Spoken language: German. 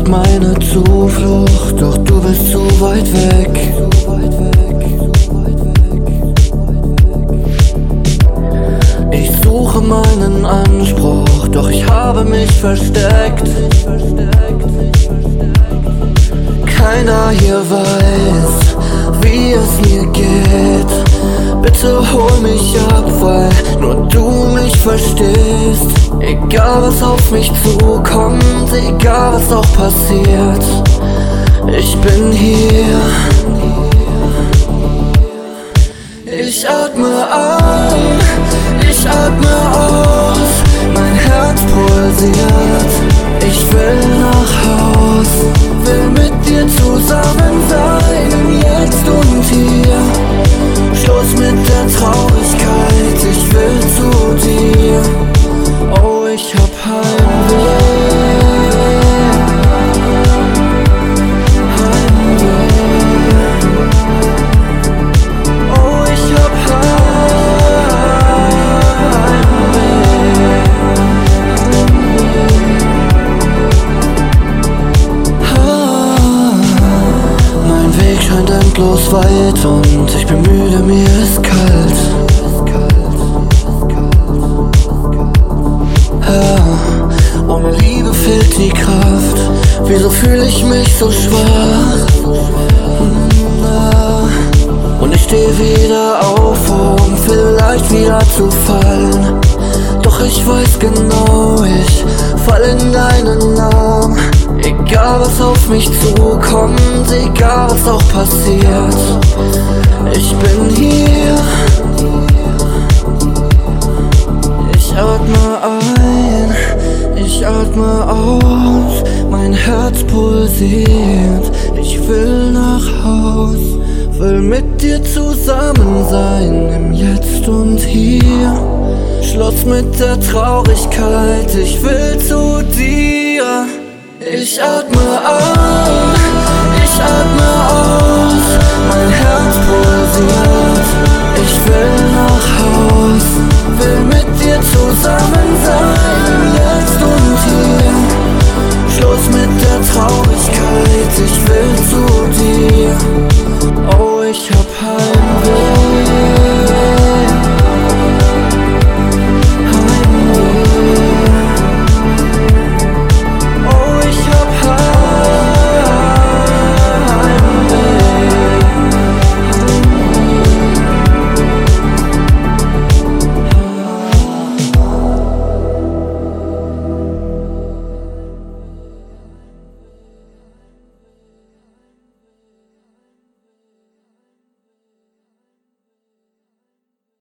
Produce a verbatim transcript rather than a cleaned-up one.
meine Zuflucht, doch du bist zu weit weg. Ich suche meinen Anspruch, doch ich habe mich versteckt. Keiner hier weiß, wie es mir geht. Bitte hol mich ab, weil nur du mich verstehst. Egal was auf mich zukommt, egal was auch passiert, ich bin hier. Ich atme ein, ich atme aus, mein Herz pulsiert. Ich will nach Haus, will mit dir zusammen sein, im Jetzt und Hier. Schluss mit der Traurigkeit, ich will zu dir. Oh, ich hab Heimweh. Scheint endlos weit und ich bin müde, mir ist kalt. Ja, ohne Liebe fehlt die Kraft. Wieso fühle ich mich so schwach? Und ich stehe wieder auf, um vielleicht wieder zu fallen. Doch ich weiß genau, ich fall in deinen Arm. Egal was auf mich zukommt, egal was auch passiert, ich bin hier. Ich atme ein, ich atme aus, mein Herz pulsiert. Ich will nach Haus, will mit dir zusammen sein, im Jetzt und Hier. Schluss mit der Traurigkeit, ich will zu dir. Ich atme ein, ich atme aus, mein Herz pulsiert.